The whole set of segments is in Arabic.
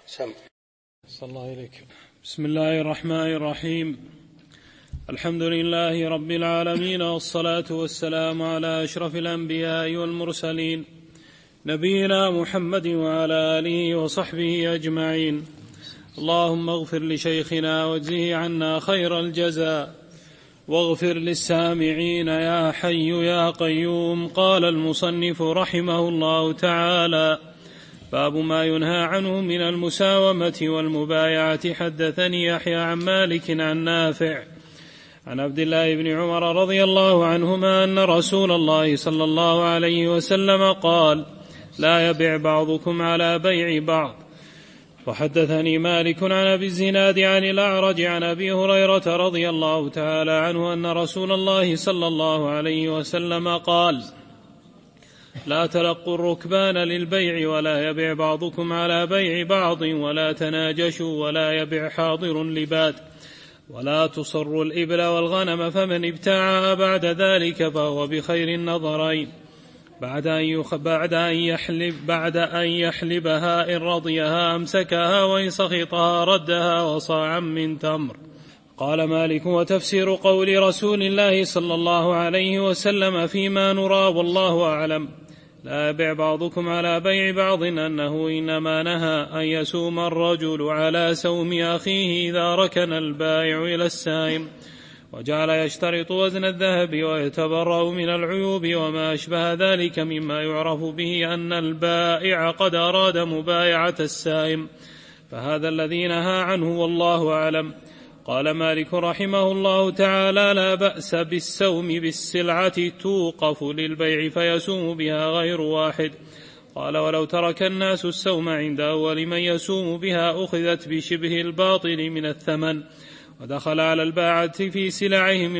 صلى الله عليك. بسم الله الرحمن الرحيم. الحمد لله رب العالمين، والصلاة والسلام على أشرف الأنبياء والمرسلين، نبينا محمد وعلى آله وصحبه أجمعين. اللهم اغفر لشيخنا واجزه عنا خير الجزاء، واغفر للسامعين يا حي يا قيوم. قال المصنف رحمه الله تعالى: باب ما ينهى عنه من المساومة والمبايعة. حدثني يحيى عن مالك عن نافع عن عبد الله بن عمر رضي الله عنهما أن رسول الله صلى الله عليه وسلم قال: لا يبع بعضكم على بيع بعض. وحدثني مالك عن أبي الزناد عن الأعرج عن أبي هريرة رضي الله تعالى عنه أن رسول الله صلى الله عليه وسلم قال: لا تلقوا الركبان للبيع، ولا يبع بعضكم على بيع بعض، ولا تناجشوا، ولا يبع حاضر لباد، ولا تصروا الإبل والغنم، فمن ابتاعها بعد ذلك فهو بخير النظرين، بعد أن يحلبها إن رضيها أمسكها، وإن سخطها ردها، وصاعا من تمر. قال مالك: وتفسير قول رسول الله صلى الله عليه وسلم فيما نرى والله أعلم: لا يبع بعضكم على بيع بعض، أنه إنما نهى أن يسوم الرجل على سوم أخيه إذا ركن البائع إلى السائم، وجعل يشترط وزن الذهب ويتبرأ من العيوب وما أشبه ذلك، مما يعرف به أن البائع قد أراد مبايعة السائم، فهذا الذي نهى عنه والله أعلم. قال مالك رحمه الله تعالى: لا بأس بالسوم بالسلعة توقف للبيع فيسوم بها غير واحد. قال: ولو ترك الناس السوم عند أول من يسوم بها أخذت بشبه الباطل من الثمن، ودخل على الباعة في سلعهم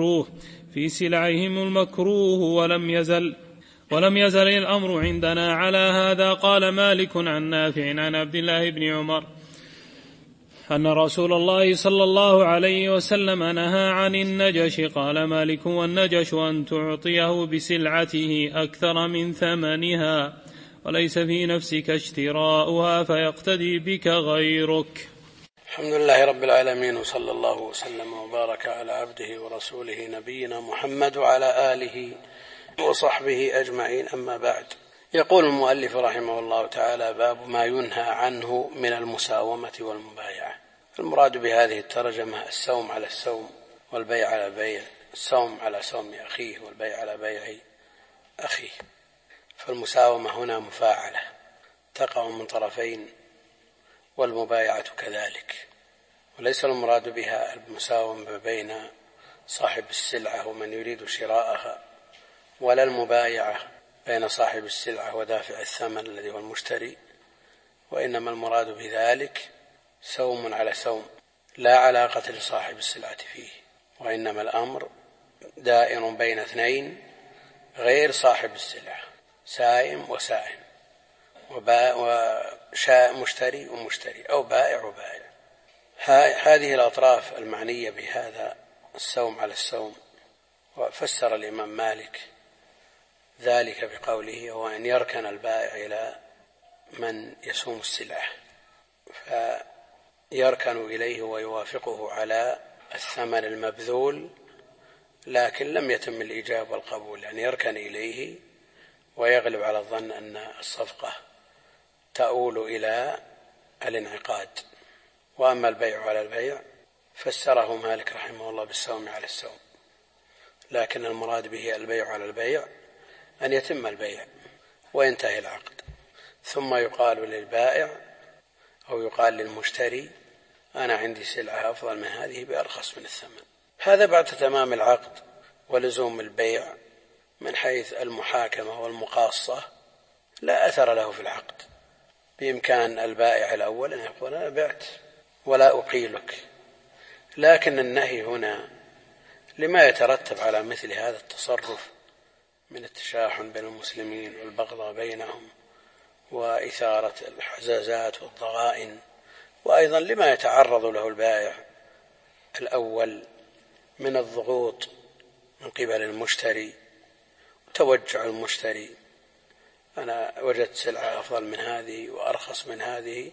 المكروه ولم يزل الأمر عندنا على هذا. قال مالك عن نافع عن عبد الله بن عمر أن رسول الله صلى الله عليه وسلم نهى عن النجش. قال مالك: والنجش أن تعطيه بسلعته أكثر من ثمنها، وليس في نفسك اشتراؤها فيقتدي بك غيرك. الحمد لله رب العالمين، وصلى الله وسلم وبارك على عبده ورسوله نبينا محمد وعلى آله وصحبه أجمعين، أما بعد. يقول المؤلف رحمه الله تعالى: باب ما ينهى عنه من المساومة والمبايعة. المراد بهذه الترجمة السوم على السوم والبيع على بيع، السوم على سوم أخيه والبيع على بيع أخيه. فالمساومة هنا مفاعلة تقع من طرفين، والمبايعة كذلك، وليس المراد بها المساومة بين صاحب السلعة ومن يريد شراءها، ولا المبايعة بين صاحب السلعة ودافع الثمن الذي هو المشتري، وإنما المراد بذلك سوم على سوم، لا علاقة لصاحب السلعة فيه، وإنما الأمر دائر بين اثنين غير صاحب السلعة، سائم وسائم، مشتري ومشتري، أو بائع وبائع. هذه الأطراف المعنية بهذا السوم على السوم. وفسر الإمام مالك ذلك بقوله: وأن يركن البائع إلى من يسوم السلعة، فيركن إليه ويوافقه على الثمن المبذول، لكن لم يتم الإجابة والقبول، يعني يركن إليه ويغلب على الظن أن الصفقة تؤول إلى الانعقاد. وأما البيع على البيع فسره مالك رحمه الله بالسوم على السوم، لكن المراد به البيع على البيع أن يتم البيع وينتهي العقد، ثم يقال للبائع أو يقال للمشتري: أنا عندي سلعة أفضل من هذه بأرخص من الثمن. هذا بعد تمام العقد ولزوم البيع من حيث المحاكمة والمقاصة لا أثر له في العقد. بإمكان البائع الأول أن يقول: أنا بعت ولا أقيلك، لكن النهي هنا لما يترتب على مثل هذا التصرف من التشاحن بين المسلمين والبغضاء بينهم وإثارة الحزازات والضغائن، وأيضا لما يتعرض له البائع الأول من الضغوط من قبل المشتري وتوجع المشتري: أنا وجدت سلعة أفضل من هذه وأرخص من هذه،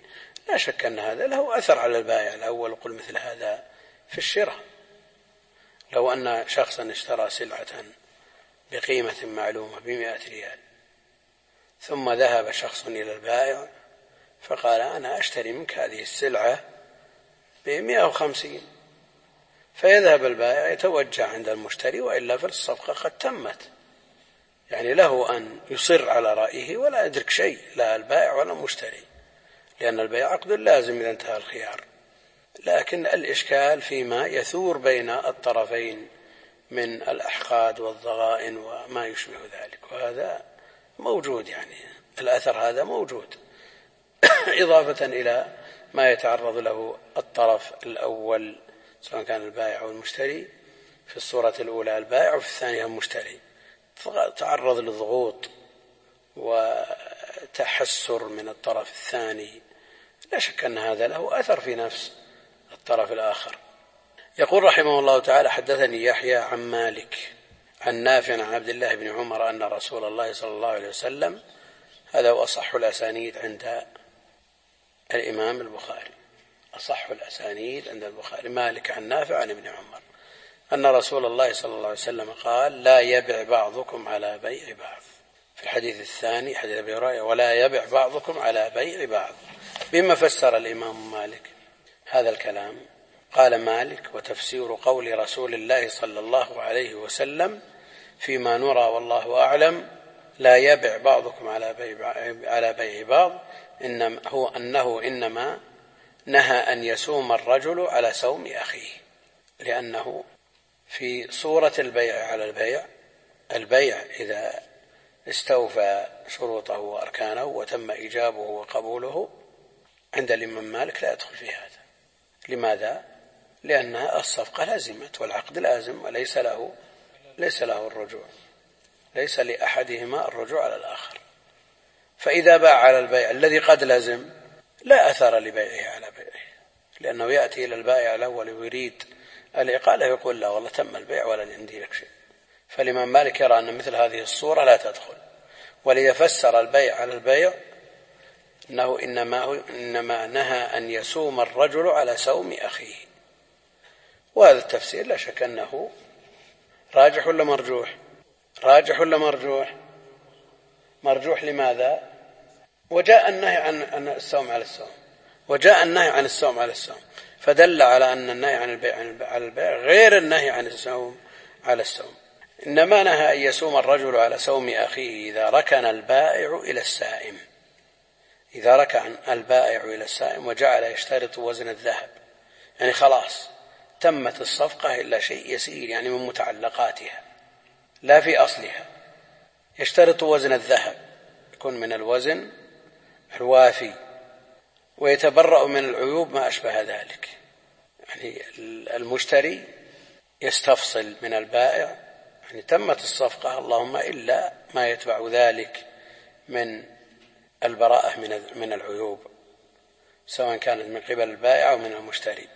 لا شك أن هذا له أثر على البائع الأول. وقل مثل هذا في الشراء، لو أن شخصا اشترى سلعة بقيمة معلومة ب100 ريال، ثم ذهب شخص إلى البائع فقال أنا أشتري منك هذه السلعة ب150، فيذهب البائع يتوجه عند المشتري، وإلا فالصفقة قد تمت. يعني له أن يصر على رأيه ولا يدرك شيء، لا البائع ولا المشتري، لأن البيع عقد لازم إذا انتهى الخيار. لكن الإشكال فيما يثور بين الطرفين من الأحقاد والضغائن وما يشبه ذلك، وهذا موجود، يعني الأثر هذا موجود إضافة إلى ما يتعرض له الطرف الأول سواء كان البائع أو المشتري. في الصورة الأولى البائع وفي الثانية المشتري، تعرض للضغوط وتحسر من الطرف الثاني، لا شك أن هذا له أثر في نفس الطرف الآخر. يقول رحمه الله تعالى: حدثني يحيى عن مالك عن نافع عن عبد الله بن عمر أن رسول الله صلى الله عليه وسلم، هذا هو أصح الأسانيد عند الإمام البخاري، أصح الأسانيد عند البخاري، مالك عن نافع عن ابن عمر أن رسول الله صلى الله عليه وسلم قال: لا يبع بعضكم على بيع بعض. في الحديث الثاني حديث أبي هريرة: ولا يبع بعضكم على بيع بعض. بما فسر الإمام مالك هذا الكلام؟ قال مالك: وتفسير قول رسول الله صلى الله عليه وسلم فيما نرى والله أعلم: لا يبع بعضكم على بيع بعض، أنه إنما نهى أن يسوم الرجل على سوم أخيه، لأنه في صورة البيع على البيع إذا استوفى شروطه وأركانه وتم إيجابه وقبوله عند الإمام مالك لا يدخل في هذا. لماذا؟ لأن الصفقة لازمت والعقد لازم وليس له الرجوع، ليس لأحدهما الرجوع على الآخر. فإذا باع على البيع الذي قد لازم لا أثر لبيعه على بيعه، لأنه يأتي إلى البائع الأول ويريد الإقالة يقول: لا والله تم البيع ولا عندي لك شيء. فالإمام مالك يرى أن مثل هذه الصورة لا تدخل، وليفسر البيع على البيع أنه إنما نهى أن يسوم الرجل على سوم أخيه. وهذا التفسير لا شك أنه راجح ولا مرجوح؟ راجح ولا مرجوح؟ مرجوح. لماذا؟ وجاء النهي عن السوم على السوم، وجاء النهي عن السوم على السوم، فدل على أن النهي عن البيع على البيع غير النهي عن السوم على السوم. إنما نهى أن يسوم الرجل على سوم أخيه إذا ركن البائع إلى السائم، إذا ركن البائع إلى السائم وجعل يشترط وزن الذهب، يعني خلاص تمت الصفقة إلا شيء يسير، يعني من متعلقاتها لا في أصلها، يشترط وزن الذهب يكون من الوزن الوافي، ويتبرأ من العيوب ما أشبه ذلك. يعني المشتري يستفصل من البائع، يعني تمت الصفقة اللهم إلا ما يتبع ذلك من البراءة من العيوب، سواء كانت من قبل البائع أو من المشتري،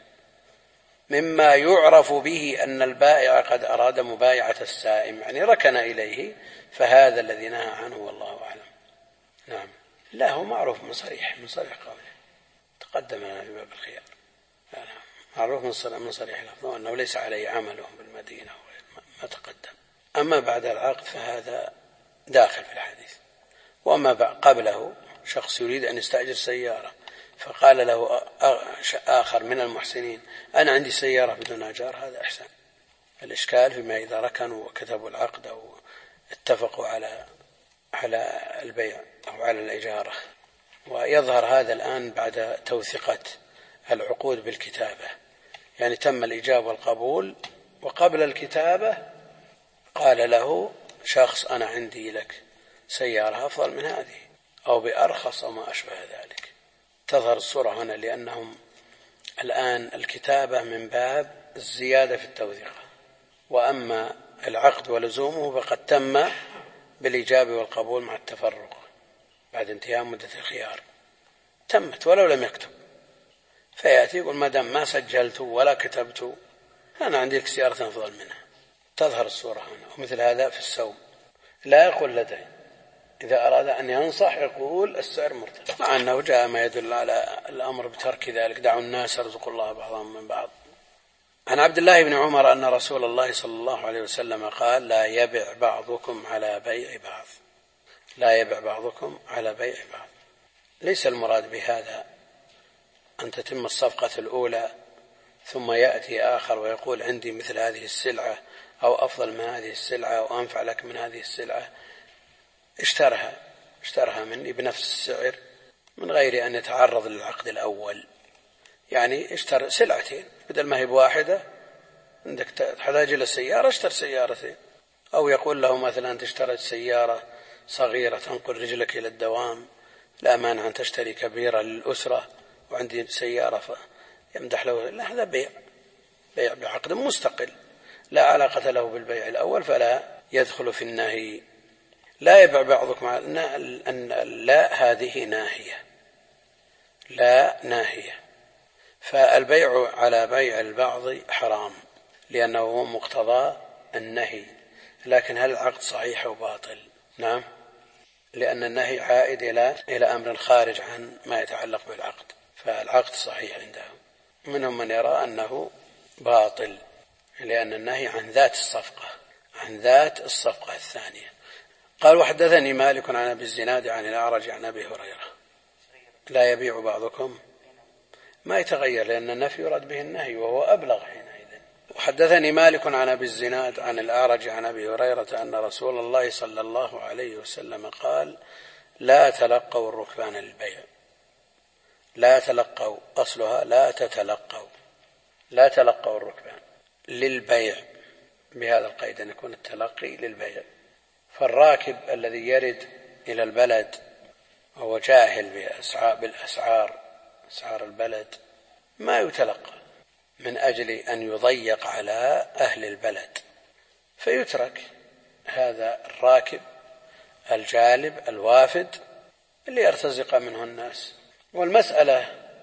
مما يعرف به أن البائع قد أراد مبايعة السائم، يعني ركن إليه، فهذا الذي نهى عنه والله أعلم. نعم. لا هو معروف من صريح قوله، تقدم لنا في باب الخيار. معروف من صريح لفظه أنه ليس عليه عمله بالمدينة ما تقدم. أما بعد العقد فهذا داخل في الحديث. وأما قبله شخص يريد أن يستأجر سيارة فقال له آخر من المحسنين: أنا عندي سيارة بدون أجار، هذا أحسن. الإشكال فيما إذا ركنوا وكتبوا العقد أو اتفقوا على البيع أو على الإجارة. ويظهر هذا الآن بعد توثيقة العقود بالكتابة، يعني تم الإجابة والقبول، وقبل الكتابة قال له شخص: أنا عندي لك سيارة أفضل من هذه أو بأرخص أو ما أشبه ذلك. تظهر الصورة هنا، لأنهم الآن الكتابة من باب الزيادة في التوثيق، وأما العقد ولزومه فقد تم بالإجابة والقبول مع التفرق بعد انتهاء مدة الخيار، تمت ولو لم يكتب. فيأتي يقول: ما دام ما سجلت ولا كتبت أنا عندي لك سيارة أفضل منها. تظهر الصورة هنا. ومثل هذا في السوم، لا يقول لدي، إذا أراد أن ينصح يقول السعر مرتفع، مع أنه جاء ما يدل على الأمر بترك ذلك، دعوا الناس يرزق الله بعضهم من بعض. عن عبد الله بن عمر أن رسول الله صلى الله عليه وسلم قال: لا يبع بعضكم على بيع بعض. لا يبع بعضكم على بيع بعض. ليس المراد بهذا أن تتم الصفقة الأولى ثم يأتي آخر ويقول عندي مثل هذه السلعة أو أفضل من هذه السلعة أو أنفع لك من هذه السلعة، اشترها مني بنفس السعر من غير أن يتعرض للعقد الأول. يعني اشتر سلعتين بدل ما هي بواحدة، عندك تحتاج إلى سيارة اشتر سيارتين. أو يقول له مثلا أنت اشتريت سيارة صغيرة تنقل رجلك إلى الدوام، لا مانع أن تشتري كبيرة للأسرة وعندي سيارة يمدح له. لا، هذا بيع بعقد مستقل لا علاقة له بالبيع الأول، فلا يدخل في النهي. لا يبع بعضكم أن لا هذه ناهية، لا ناهية. فالبيع على بيع البعض حرام لأنه هو مقتضى النهي. لكن هل العقد صحيح أو باطل؟ نعم، لأن النهي عائد إلى أمر خارج عن ما يتعلق بالعقد، فالعقد صحيح عندهم. منهم من يرى أنه باطل لأن النهي عن ذات الصفقة الثانية. قال: وحدثني مالك عن أبي الزناد عن الأعرج عن أبي هريرة. لا يبيع بعضكم ما يتغير لأن النفي يراد به النهي وهو أبلغ حينئذ. وحدثني مالك عن أبي الزناد عن الأعرج عن أبي هريرة أن رسول الله صلى الله عليه وسلم قال: لا تلقوا الركبان للبيع. لا تلقوا، أصلها لا تلقوا الركبان للبيع، بهذا القيد أن يكون التلقي للبيع. فالراكب الذي يرد إلى البلد وهو جاهل بالأسعار، أسعار البلد، ما يتلقى من أجل أن يضيق على أهل البلد، فيترك هذا الراكب الجالب الوافد اللي يرتزق منه الناس. والمسألة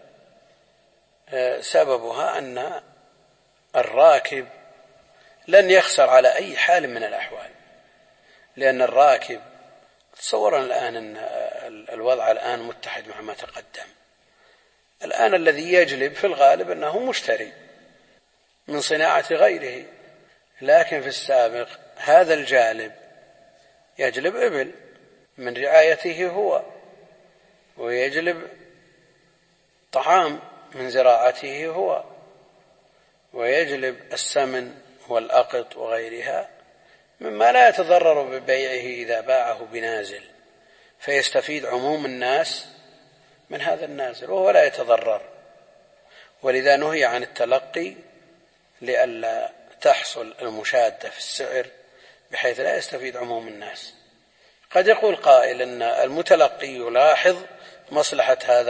سببها أن الراكب لن يخسر على أي حال من الأحوال، لأن الراكب تصورا الآن أن الوضع الآن متحد مع ما تقدم. الآن الذي يجلب في الغالب أنه مشتري من صناعة غيره، لكن في السابق هذا الجالب يجلب إبل من رعايته هو، ويجلب طعام من زراعته هو، ويجلب السمن والأقط وغيرها مما لا يتضرر ببيعه إذا باعه بنازل، فيستفيد عموم الناس من هذا النازل وهو لا يتضرر. ولذا نهي عن التلقي لئلا تحصل المشادة في السعر بحيث لا يستفيد عموم الناس. قد يقول قائل أن المتلقي يلاحظ مصلحة هذا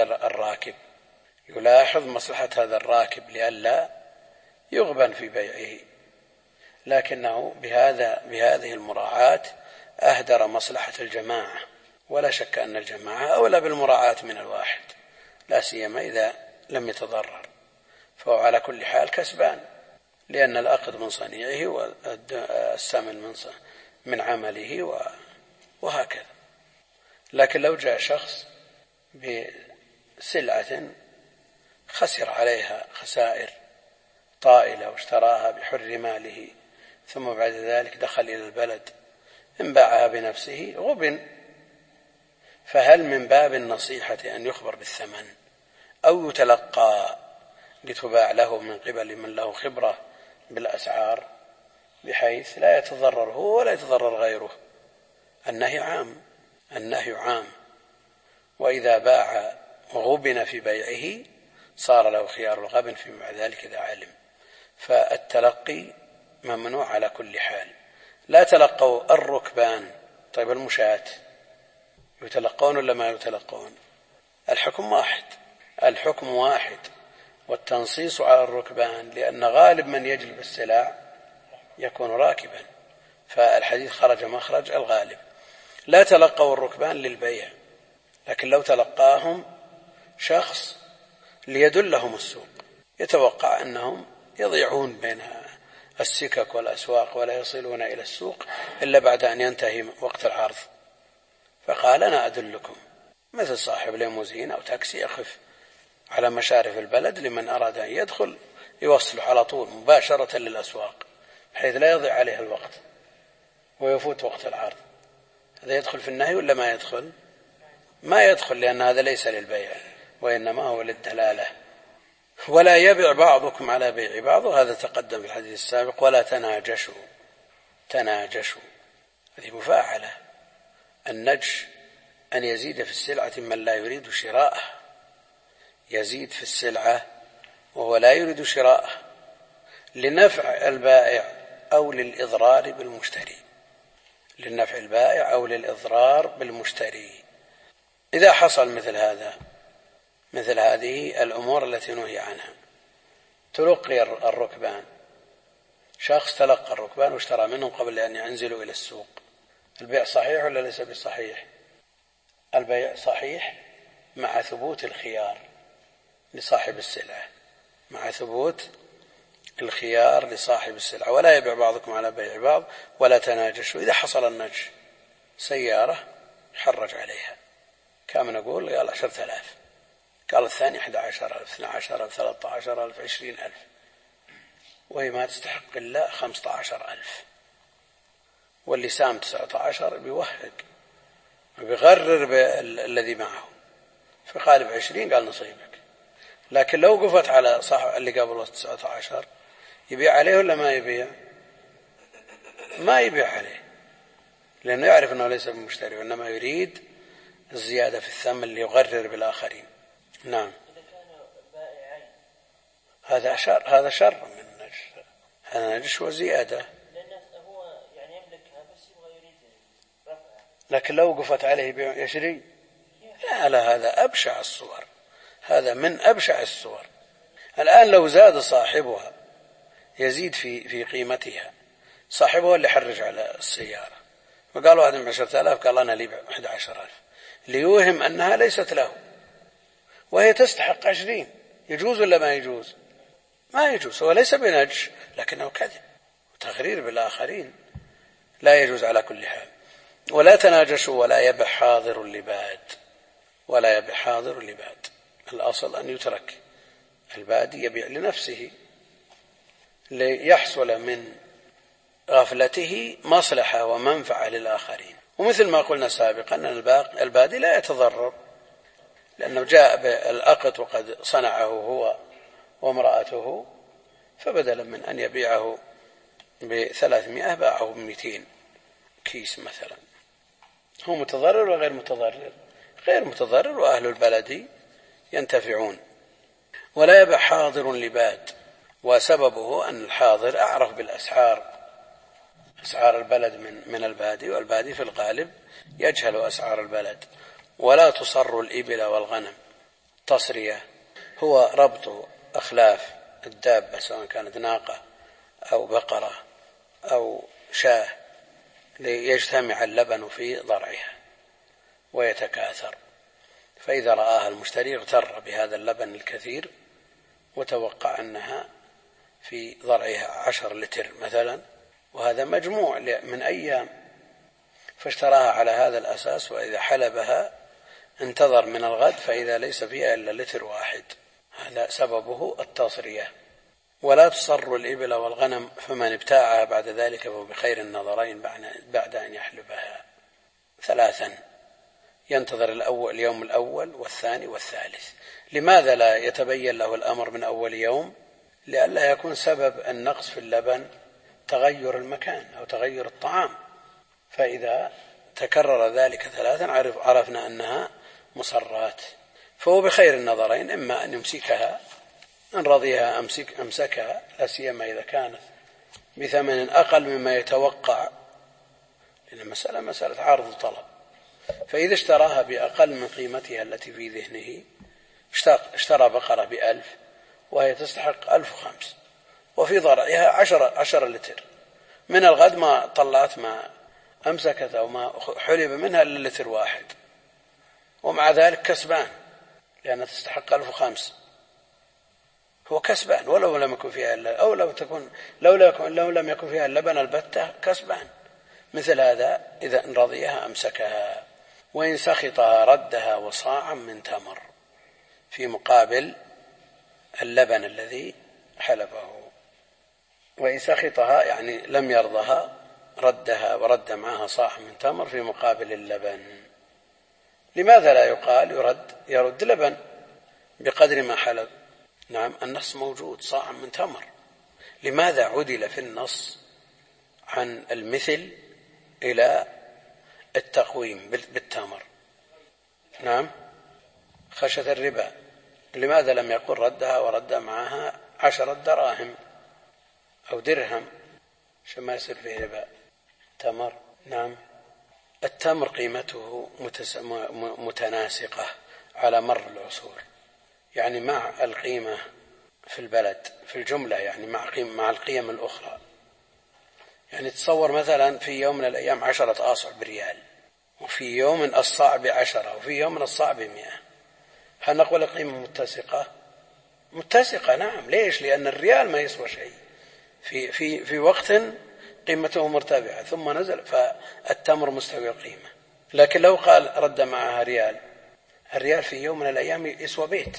الراكب لئلا يغبن في بيعه، لكنه بهذه المراعاة أهدر مصلحة الجماعة، ولا شك أن الجماعة أولى بالمراعاة من الواحد، لا سيما إذا لم يتضرر، فهو على كل حال كسبان، لأن الأقد من صنيعه والسمن من عمله وهكذا. لكن لو جاء شخص بسلعة خسر عليها خسائر طائلة واشتراها بحر ماله، ثم بعد ذلك دخل إلى البلد انباعها بنفسه غبن، فهل من باب النصيحة أن يخبر بالثمن أو يتلقى لتباع له من قبل من له خبرة بالأسعار بحيث لا يتضرر هو ولا يتضرر غيره؟ النهي عام، وإذا باع وغبن في بيعه صار له خيار الغبن فيما بعد ذلك إذا علم. فالتلقي ممنوع على كل حال. لا تلقوا الركبان. طيب المشاة يتلقون ولا ما يتلقون؟ الحكم واحد والتنصيص على الركبان، لأن غالب من يجلب السلع يكون راكبا، فالحديث خرج مخرج الغالب. لا تلقوا الركبان للبيع، لكن لو تلقاهم شخص ليدلهم السوق يتوقع أنهم يضيعون بين السكك والأسواق ولا يصلون إلى السوق إلا بعد أن ينتهي وقت العرض، فقال أنا أدلكم، مثل صاحب ليموزين أو تاكسي يقف على مشارف البلد لمن أراد أن يدخل يوصله على طول مباشرة للأسواق بحيث لا يضيع عليه الوقت ويفوت وقت العرض. هذا يدخل في النهي ولا ما يدخل؟ ما يدخل، لأن هذا ليس للبيع وإنما هو للدلالة. ولا يبيع بعضكم على بيع بعض، وهذا تقدم في الحديث السابق. ولا تناجشوا، تناجشوا هذه مفاعلة. النجش أن يزيد في السلعة من لا يريد شراءه، يزيد في السلعة وهو لا يريد شراءه لنفع البائع أو للإضرار بالمشتري، للنفع البائع أو للإضرار بالمشتري. إذا حصل مثل هذا، مثل هذه الأمور التي نهي عنها، تلقي الركبان، شخص تلقى الركبان واشترى منهم قبل أن ينزلوا إلى السوق، البيع صحيح ولا ليس بصحيح؟ البيع صحيح مع ثبوت الخيار لصاحب السلعة، مع ثبوت الخيار لصاحب السلعة. ولا يبيع بعضكم على بيع بعض. ولا تناجشوا. إذا حصل النجش، سيارة حرج عليها، كم نقول؟ قال 10,000، قال الثاني 11,000 12,000 13,000 20,000، وهي ما تستحق إلا 15,000، واللي سام 19 بيوهق وبيغرر بالذي معه، فقال ب20 قال نصيبك. لكن لو قفت على صاحب اللي قبل 19 يبيع عليه ولا ما يبيع؟ ما يبيع عليه، لأنه يعرف أنه ليس بمشتري وإنما يريد الزيادة في الثمن اللي يغرر بالآخرين. نعم. هذا شر من النجش، هذا نجش وزيادة. هو يعني يملكها بس يبغى يريد رفعها، لكن لو وقفت عليه يشري، لا هذا أبشع الصور، هذا من أبشع الصور. الآن لو زاد صاحبها يزيد في قيمتها، صاحبها اللي حرج على السيارة، وقال واحد من 10,000 قال أنا لي 11,000، ليوهم أنها ليست له وهي تستحق 20. يجوز ولا ما يجوز؟ ما يجوز. هو ليس بنجش لكنه كذب وتغرير بالآخرين، لا يجوز على كل حال. ولا تناجشوا ولا يبع حاضر لباد، ولا يبع حاضر لباد. الأصل أن يترك البادي يبيع لنفسه ليحصل من غفلته مصلحة ومنفعة للآخرين. ومثل ما قلنا سابقا أن البادي لا يتضرر، لأنه جاء بالأقط وقد صنعه هو وامرأته، فبدلا من أن يبيعه ب300 باعه ب200 كيس مثلا. هو متضرر وغير متضرر؟ غير متضرر، وأهل البلد ينتفعون. ولا يبيع حاضر لباد، وسببه أن الحاضر أعرف بالأسعار، أسعار البلد من البادي، والبادي في الغالب يجهل أسعار البلد. ولا تصر الإبل والغنم. تصرية هو ربط أخلاف الدابة سواء كانت ناقة أو بقرة أو شاة ليجتمع اللبن في ضرعها ويتكاثر، فإذا رآها المشتري اغتر بهذا اللبن الكثير وتوقع أنها في ضرعها 10 لتر مثلا، وهذا مجموع من أيام، فاشتراها على هذا الأساس، وإذا حلبها انتظر من الغد فإذا ليس فيها إلا لتر واحد، هذا سببه التصرية. ولا تصر الإبل والغنم، فمن ابتاعها بعد ذلك فهو بخير النظرين بعد أن يحلبها. 3 ينتظر اليوم الأول والثاني والثالث. لماذا لا يتبين له الأمر من أول يوم؟ لئلا يكون سبب النقص في اللبن تغير المكان أو تغير الطعام، فإذا تكرر ذلك 3 عرفنا أنها مصرات، فهو بخير النظرين، إما أن يمسكها إن رضيها أمسكها، لا سيما إذا كانت بثمن أقل مما يتوقع، لأن المسألة مسألة عرض وطلب، فإذا اشتراها بأقل من قيمتها التي في ذهنه، اشترى بقرة ب1000 وهي تستحق 1005 وفي ضرعها 10 لتر، من الغد ما طلعت ما أمسكت أو ما حلب منها إلا لتر واحد، ومع ذلك كسبان لأنها تستحق 1005، هو كسبان ولو لم يكن فيها أو لو لم يكن فيها اللبن البتة كسبان. مثل هذا إذا إن رضيها أمسكها. وإن سخطها ردها وصاعا من تمر في مقابل اللبن الذي حلبه. وإن سخطها يعني لم يرضها ردها ورد معها صاع من تمر في مقابل اللبن. لماذا لا يقال يرد لبن بقدر ما حلب؟ نعم، النص موجود صاع من تمر. لماذا عدل في النص عن المثل إلى التقويم بالتمر؟ نعم، خشية الربا. لماذا لم يقل ردها ورد معها 10 دراهم أو درهم عشان ما يصير فيه ربا؟ تمر. نعم، التمر قيمته متناسقة على مر العصور، يعني مع القيمة في البلد في الجملة، يعني مع القيم الأخرى. يعني تصور مثلا في يوم من الأيام 10 آصع بريال، وفي يوم الصاع ب10، وفي يوم الصاع ب100. هل نقول القيمة متسقة؟ متسقة، نعم. ليش؟ لأن الريال ما يسوى شيء في وقت قيمته مرتفعة ثم نزل، فالتمر مستوي القيمة. لكن لو قال رد معها ريال، الريال في يوم من الأيام يسوى بيت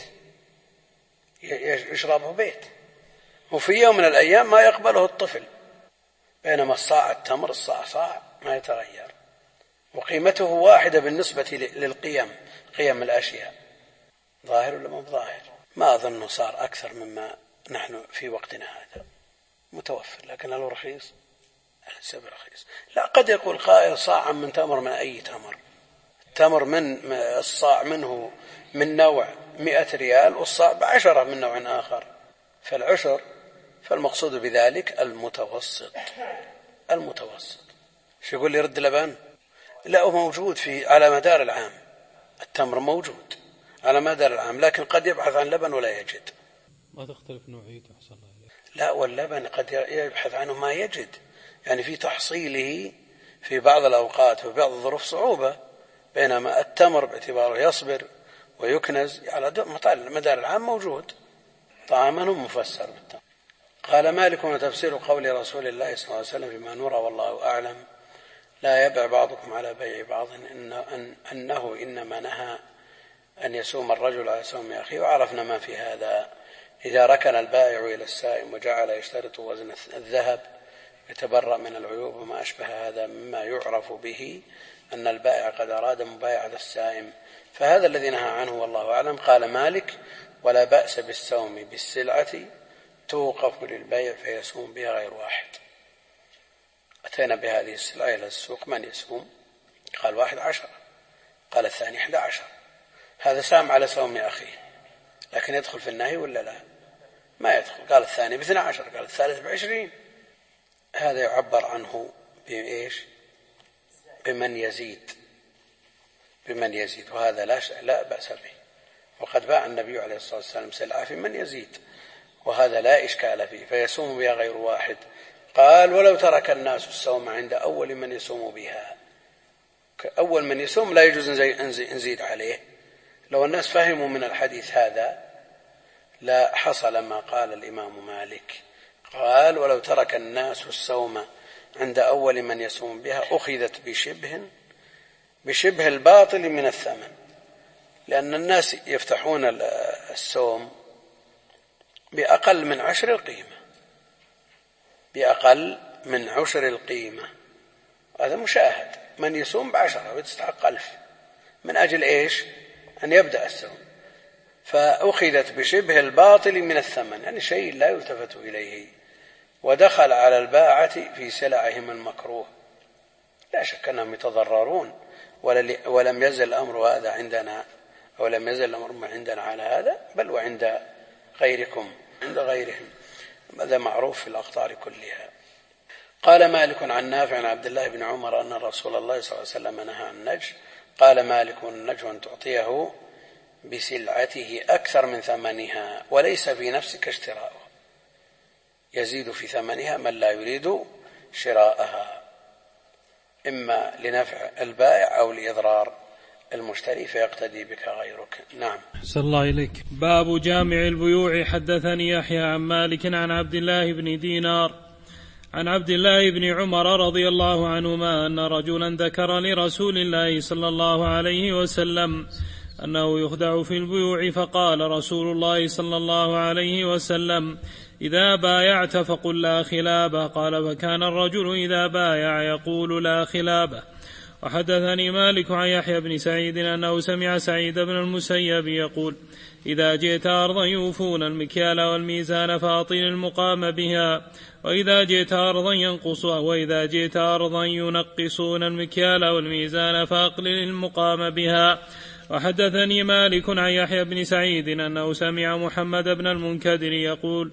يشربه بيت، وفي يوم من الأيام ما يقبله الطفل. بينما الصاع التمر الصاع صاع ما يتغير، وقيمته واحدة بالنسبة قيم الأشياء. ظاهر ولا مو ظاهر؟ ما أظنه صار أكثر مما نحن في وقتنا هذا متوفر. لكن هل رخيص؟ ليس برخيص. لا، قد يقول قائل صاعا من تمر. من أي تمر؟ التمر من الصاع منه من نوع 100 ريال، والصاع ب10 من نوع آخر، فالعشر. فالمقصود بذلك المتوسط. شو يقول لي رد لبن؟ لا، هو موجود على مدار العام. التمر موجود على مدار العام، لكن قد يبحث عن لبن ولا يجد. ما تختلف نوعيته أحسن الله إليك. لا، واللبن قد يبحث عنه ما يجد، يعني في تحصيله في بعض الأوقات وفي بعض الظروف صعوبة، بينما التمر باعتباره يصبر ويكنز على مدار العام موجود طعاما مفسر بالتمر. قال مالك: وتفسير قول رسول الله صلى الله عليه وسلم فيما نرى والله أعلم: لا يبع بعضكم على بيع بعض، أنه إنما نهى أن يسوم الرجل على سوم أخيه. وعرفنا ما في هذا. إذا ركن البائع إلى السائم وجعل يشترط وزن الذهب يتبرأ من العيوب وما أشبه هذا مما يعرف به أن البائع قد أراد مبايعة السائم، فهذا الذي نهى عنه والله أعلم. قال مالك: ولا بأس بالسوم بالسلعة توقف للبيع فيسوم بها غير واحد. أتينا بهذه السلعة إلى السوق، من يسوم؟ قال 1 10، قال الثاني 11. هذا سام على سوم أخيه، لكن يدخل في النهي ولا لا؟ ما يدخل. قال الثاني ب12، قال الثالث ب20. هذا يعبر عنه بإيش؟ بمن يزيد، وهذا لا بأس به. وقد باع النبي عليه الصلاة والسلام سلعة في من يزيد، وهذا لا إشكال فيه، فيسوم بها غير واحد. قال: ولو ترك الناس السوم عند أول من يسوم بها. أول من يسوم لا يجوز نزيد عليه. لو الناس فهموا من الحديث هذا لا حصل ما قال الإمام مالك. قال: ولو ترك الناس السوم عند أول من يسوم بها أخذت بشبه الباطل من الثمن، لأن الناس يفتحون السوم بأقل من 10 القيمة، هذا مشاهد. من يسوم ب10 ويستحق 1000 من أجل إيش؟ أن يبدأ السوم، فأخذت بشبه الباطل من الثمن، يعني شيء لا يلتفت إليه، ودخل على الباعة في سلعهم المكروه. لا شك أنهم يتضررون، ولم يزل الأمر هذا عندنا، أو لم يزل الأمر عندنا على هذا، بل وعند غيركم عند غيرهم. هذا معروف في الأقطار كلها. قال مالك عن نافع عن عبد الله بن عمر أن رسول الله صلى الله عليه وسلم نهى عن النجش. قال مالك: النجش أن تعطيه بسلعته أكثر من ثمنها وليس في نفسك اشتراؤها، يزيد في ثمنها من لا يريد شراءها، إما لنفع البائع أو لإضرار المشتري فيقتدي بك غيرك. نعم. أحسن الله إليك. باب جامع البيوع. حدثني يحيى عن مالك عن عبد الله بن دينار عن عبد الله بن عمر رضي الله عنهما أن رجلا ذكر لرسول الله صلى الله عليه وسلم أنه يخدع في البيوع، فقال رسول الله صلى الله عليه وسلم: إذا بايعت فقل لا خلابة. قال: فكان الرجل إذا بايع يقول لا خلابة. وحدثني مالك عن يحيى بن سعيد أنه سمع سعيد بن المسيب يقول: إذا جئت أرضا يوفون المكيال والميزان فأطل المقام بها، وإذا جئت أرضا ينقصون المكيال والميزان فأقلل المقام بها. وحدثني مالك عن يحيى بن سعيد أنه سمع محمد بن المنكدر يقول: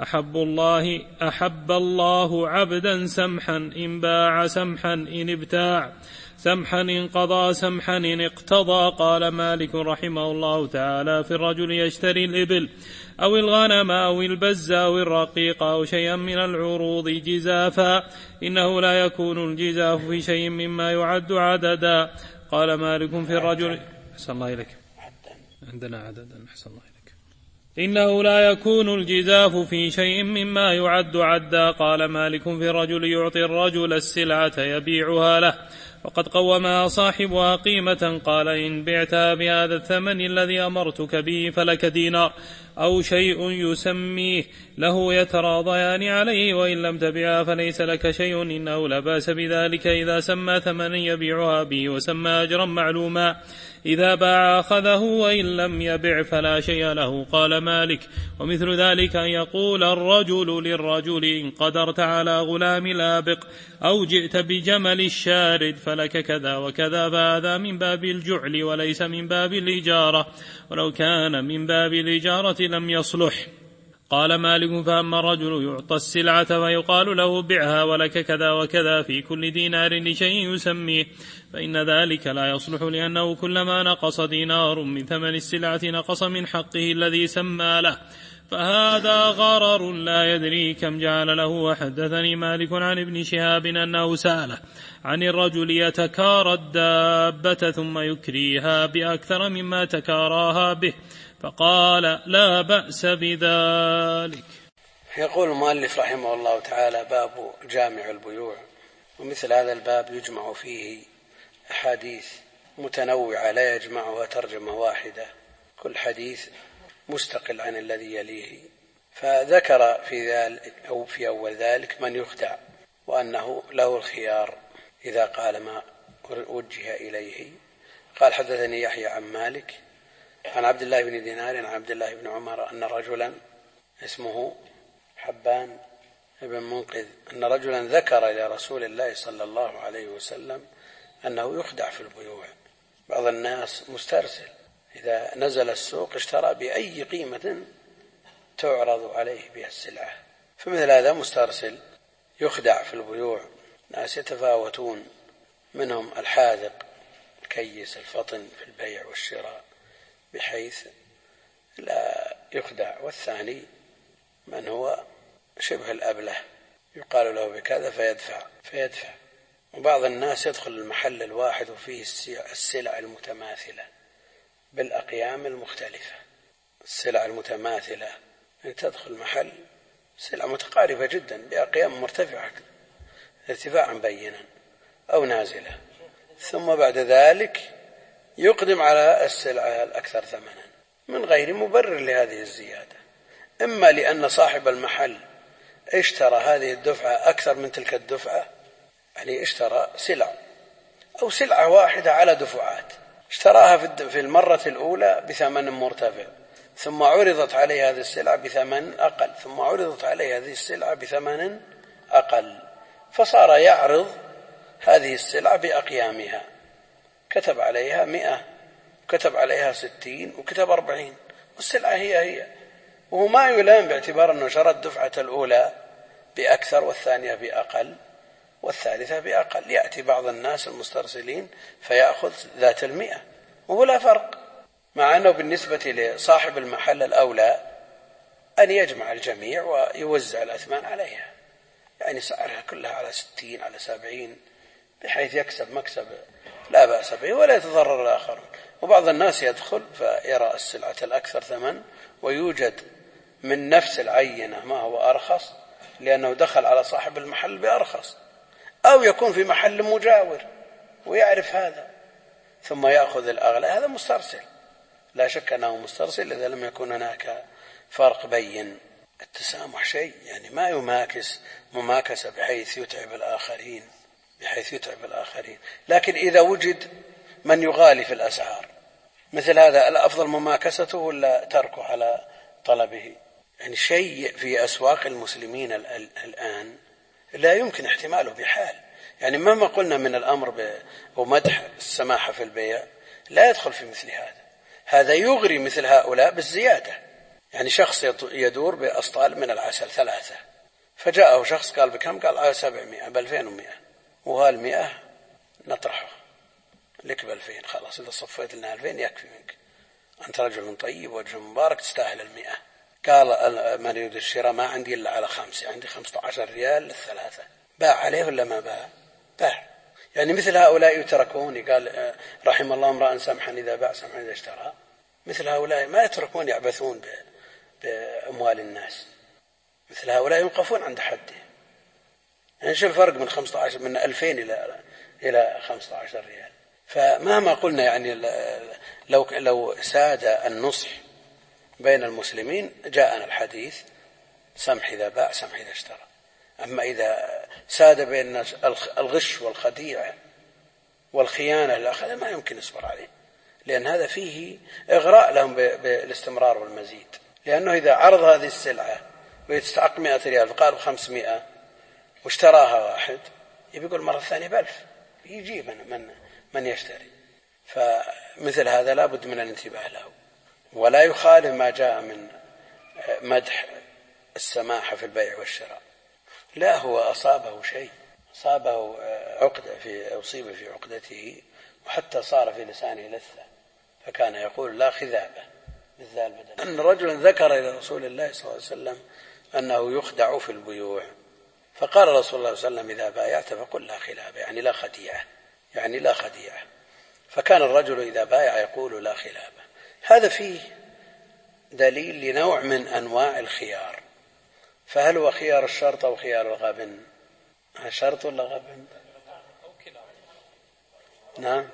أحب الله عبدا سمحا إن باع، سمحا إن ابتاع، سمحا إن قضى، سمحا إن اقتضى. قال مالك رحمه الله تعالى: في الرجل يشتري الإبل أو الغنم أو البز أو الرقيق أو شيئا من العروض جزافا، إنه لا يكون الجزاف في شيء مما يعد عددا. قال مالك: في الرجل أحسن الله إليك، عندنا عددا، أحسن الله إليك. إنه لا يكون الجزاف في شيء مما يعد عدا. قال مالك: في الرجل يعطي الرجل السلعة يبيعها له وقد قومها صاحبها قيمة، قال: إن بعتها بهذا الثمن الذي أمرتك به فلك دينار أو شيء يسميه له يتراضيان عليه، وإن لم تبعها فليس لك شيء، إنه لا بأس بذلك إذا سمى ثمنا يبيعها به وسمى أجرا معلوما، إذا باع أخذه وإن لم يبع فلا شيء له. قال مالك: ومثل ذلك أن يقول الرجل للرجل: إن قدرت على غلام الآبق أو جئت بجمل الشارد فلك كذا وكذا، فهذا من باب الجعل وليس من باب الإجارة، ولو كان من باب الإجارة لم يصلح. قال مالك: فأما الرجل يعطى السلعة فيقال له: بعها ولك كذا وكذا في كل دينار لشيء يسميه، فإن ذلك لا يصلح، لأنه كلما نقص دينار من ثمن السلعة نقص من حقه الذي سمى له، فهذا غرر لا يدري كم جعل له. وحدثني مالك عن ابن شهاب أنه سأله عن الرجل يتكارى الدابة ثم يكريها بأكثر مما تكاراها به، فقال: لا بأس بذلك. يقول المؤلف رحمه الله تعالى: باب جامع البيوع. ومثل هذا الباب يجمع فيه أحاديث متنوعة لا يجمعها ترجمة واحدة، كل حديث مستقل عن الذي يليه. فذكر في ذلك أو في أول ذلك من يخدع، وأنه له الخيار إذا قال ما وجه إليه. قال: حدثني يحيى عن مالك عن عبد الله بن دينار عن عبد الله بن عمر أن رجلا اسمه حبان بن منقذ أن رجلا ذكر إلى رسول الله صلى الله عليه وسلم أنه يخدع في البيوع. بعض الناس مسترسل، إذا نزل السوق اشترى بأي قيمة تعرض عليه بها السلعة، فمثل هذا مسترسل يخدع في البيوع. ناس يتفاوتون، منهم الحاذق الكيس الفطن في البيع والشراء بحيث لا يخدع، والثاني من هو شبه الأبله يقال له بكذا فيدفع. وبعض الناس يدخل المحل الواحد وفيه السلع المتماثلة بالأقيام المختلفة. السلع المتماثلة أن تدخل محل سلع متقاربة جدا بأقيام مرتفعة ارتفاعا بينا أو نازلة، ثم بعد ذلك يقدم على السلعة الأكثر ثمنا من غير مبرر لهذه الزيادة، إما لأن صاحب المحل اشترى هذه الدفعة أكثر من تلك الدفعة، يعني اشترى سلع أو سلعة واحدة على دفعات، اشتراها في المرة الأولى بثمن مرتفع، ثم عرضت عليه هذه السلعة بثمن أقل، ثم عرضت عليه هذه السلعة بثمن أقل، فصار يعرض هذه السلعة بأقيامها، كتب عليها 100 وكتب عليها 60 وكتب 40، والسلعة هي وهو ما يلام باعتبار أنه شرى الدفعة الأولى بأكثر والثانية بأقل والثالثة بأقل. يأتي بعض الناس المسترسلين فيأخذ ذات 100 وهو لا فرق، مع أنه بالنسبة لصاحب المحل الأولى أن يجمع الجميع ويوزع الأثمان عليها، يعني سعرها كلها على 60 على 70 بحيث يكسب مكسب لا بأس به ولا يتضرر الآخرون. وبعض الناس يدخل فيرى السلعة الأكثر ثمن ويوجد من نفس العينة ما هو أرخص لأنه دخل على صاحب المحل بأرخص، أو يكون في محل مجاور ويعرف هذا ثم يأخذ الأغلى، هذا مسترسل، لا شك أنه مسترسل إذا لم يكن هناك فرق بين. التسامح شيء يعني ما يماكس مماكسة بحيث يتعب الآخرين، لكن إذا وجد من يغالي في الأسعار مثل هذا، الأفضل مماكسته ولا تركه على طلبه؟ يعني شيء في أسواق المسلمين الآن لا يمكن احتماله بحال. يعني مهما قلنا من الأمر ومدح السماحة في البيع لا يدخل في مثل هذا يغري مثل هؤلاء بالزيادة. يعني شخص يدور بأسطال من العسل 3، فجاءه شخص قال بكم؟ قال 700 ب2100، وهال 100 نطرحه لك ب2000، خلاص إذا صفيت لنا 2000 يكفي منك، أنت رجل طيب وجه مبارك تستاهل 100. قال من يريد الشراء ما عندي إلا على 5، عندي 15 ريال للثلاثة. باع عليه ولا ما باع؟ باع. يعني مثل هؤلاء يتركون. قال رحم الله امرأ سمحا إذا باع سمحا إذا اشترى. مثل هؤلاء ما يتركون يعبثون بأموال الناس، مثل هؤلاء يوقفون عند حده. يعني شو الفرق من 15 من 2000 إلى 15 ريال؟ فمهما قلنا يعني لو ساد النصح بين المسلمين جاءنا الحديث سمح إذا باع سمح إذا اشترى. أما إذا ساد بين الناس الغش والخديعة والخيانة للآخر ما يمكن نصبر عليه، لأن هذا فيه إغراء لهم بالاستمرار والمزيد. لأنه إذا عرض هذه السلعة ويستحق 100 ريال فقال 500 واشتراها واحد، يقول مرة ثانية ب1000، يجيب من يشتري. فمثل هذا لا بد من الانتباه له، ولا يخالف ما جاء من مدح السماحة في البيع والشراء. لا، هو أصابه شيء، أصابه عقدة أصيب في عقدته، وحتى صار في لسانه لثة، فكان يقول لا خذابة بالذال بدل. أن رجلا ذكر إلى رسول الله صلى الله عليه وسلم أنه يخدع في البيوع، فقال رسول الله صلى الله عليه وسلم إذا بايعت فقل لا خلابة، يعني لا خديعة. فكان الرجل إذا بايع يقول لا خلابة. هذا فيه دليل لنوع من أنواع الخيار. فهل هو خيار الشرط أو خيار الغبن؟ شرط ولا غبن؟ نعم،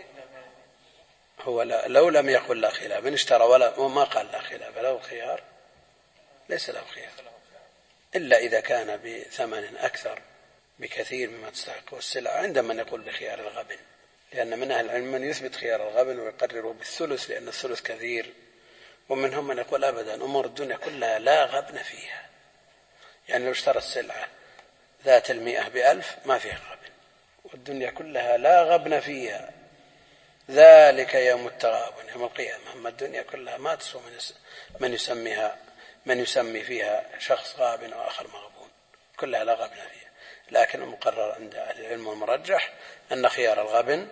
هو لو لم يقل لا خلابة اشترى وما قال لا خلابة له خيار؟ ليس له خيار، إلا إذا كان بثمن أكثر بكثير مما تستحقه السلعة، عندما نقول بخيار الغبن. لأن من أهل العلم من يثبت خيار الغبن ويقرره بالثلث لأن الثلث كثير، ومنهم من يقول أبدا أمور الدنيا كلها لا غبن فيها. يعني لو اشترى السلعة ذات 100 ب1000 ما فيها غبن، والدنيا كلها لا غبن فيها، ذلك يوم التغابن يوم القيامة. أما الدنيا كلها ما تسوى من يسمي فيها شخص غابن وآخر مغبون، كلها لا غبن فيها. لكن المقرر عند أهل العلم المرجح أن خيار الغبن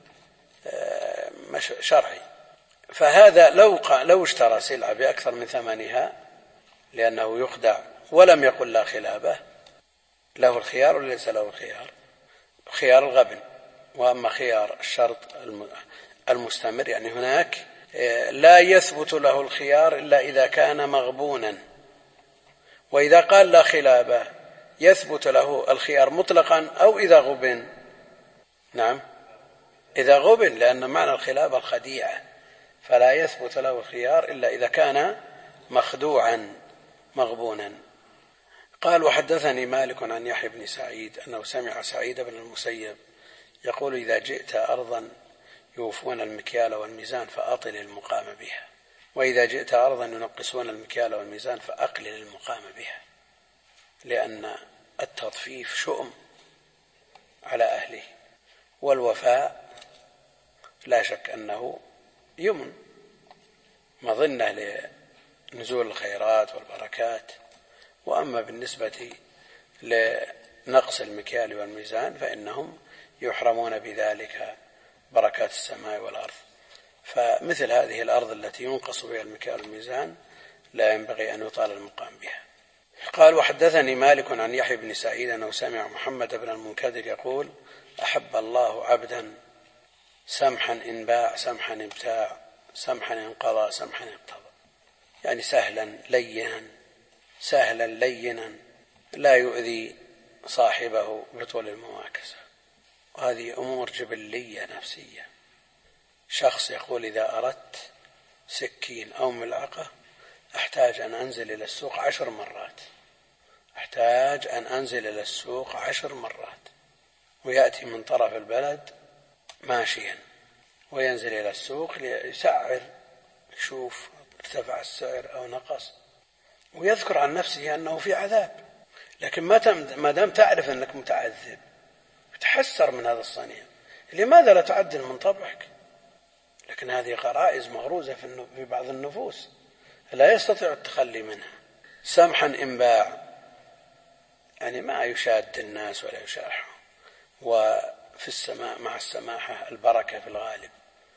شرعي. فهذا لو اشترى سلعة بأكثر من ثمنها لأنه يخدع ولم يقل لا خلابة، له الخيار وليس له الخيار؟ خيار الغبن. وأما خيار الشرط المستمر، يعني هناك لا يثبت له الخيار إلا إذا كان مغبونا. وإذا قال لا خلابة يثبت له الخيار مطلقا أو إذا غبن. نعم، إذا غبن، لأن معنى الخلابة الخديعة، فلا يثبت له الخيار إلا إذا كان مخدوعا مغبونا. قال وحدثني مالك عن يحيى بن سعيد أنه سمع سعيد بن المسيب يقول إذا جئت أرضا يوفون المكيال والميزان فأطل المقام بها، وإذا جئت أرضا ينقصون المكيال والميزان فأقلل المقام بها، لأن التطفيف شؤم على أهله، والوفاء لا شك أنه يمن مظنة لنزول الخيرات والبركات. وأما بالنسبة لنقص المكيال والميزان فإنهم يحرمون بذلك بركات السماء والأرض. فمثل هذه الأرض التي ينقص بها المكيال والميزان لا ينبغي أن يطال المقام بها. قال وحدثني مالك عن يحيى بن سعيد أنه سمع محمد بن المنكدر يقول أحب الله عبدا سمحا إن باع سمحا إن ابتاع سمحا إن قضى سمحا إن اقتضى. يعني سهلا لينا لا يؤذي صاحبه بطول المماكسة. وهذه أمور جبلية نفسية. شخص يقول إذا أردت سكين أو ملعقة أحتاج أن أنزل إلى السوق 10 مرات، أحتاج أن أنزل إلى السوق 10 مرات، ويأتي من طرف البلد ماشيا وينزل إلى السوق ليسعر، يشوف ارتفع السعر أو نقص، ويذكر عن نفسه أنه في عذاب. لكن ما دام تعرف أنك متعذب تحسر من هذا الصنيع، لماذا لا تعدل من طبعك؟ لكن هذه غرائز مغروزة في بعض النفوس لا يستطيع التخلي منها. سمحا إن باع، يعني ما يشاد الناس ولا يشاحهم. وفي السماء مع السماحة البركة في الغالب،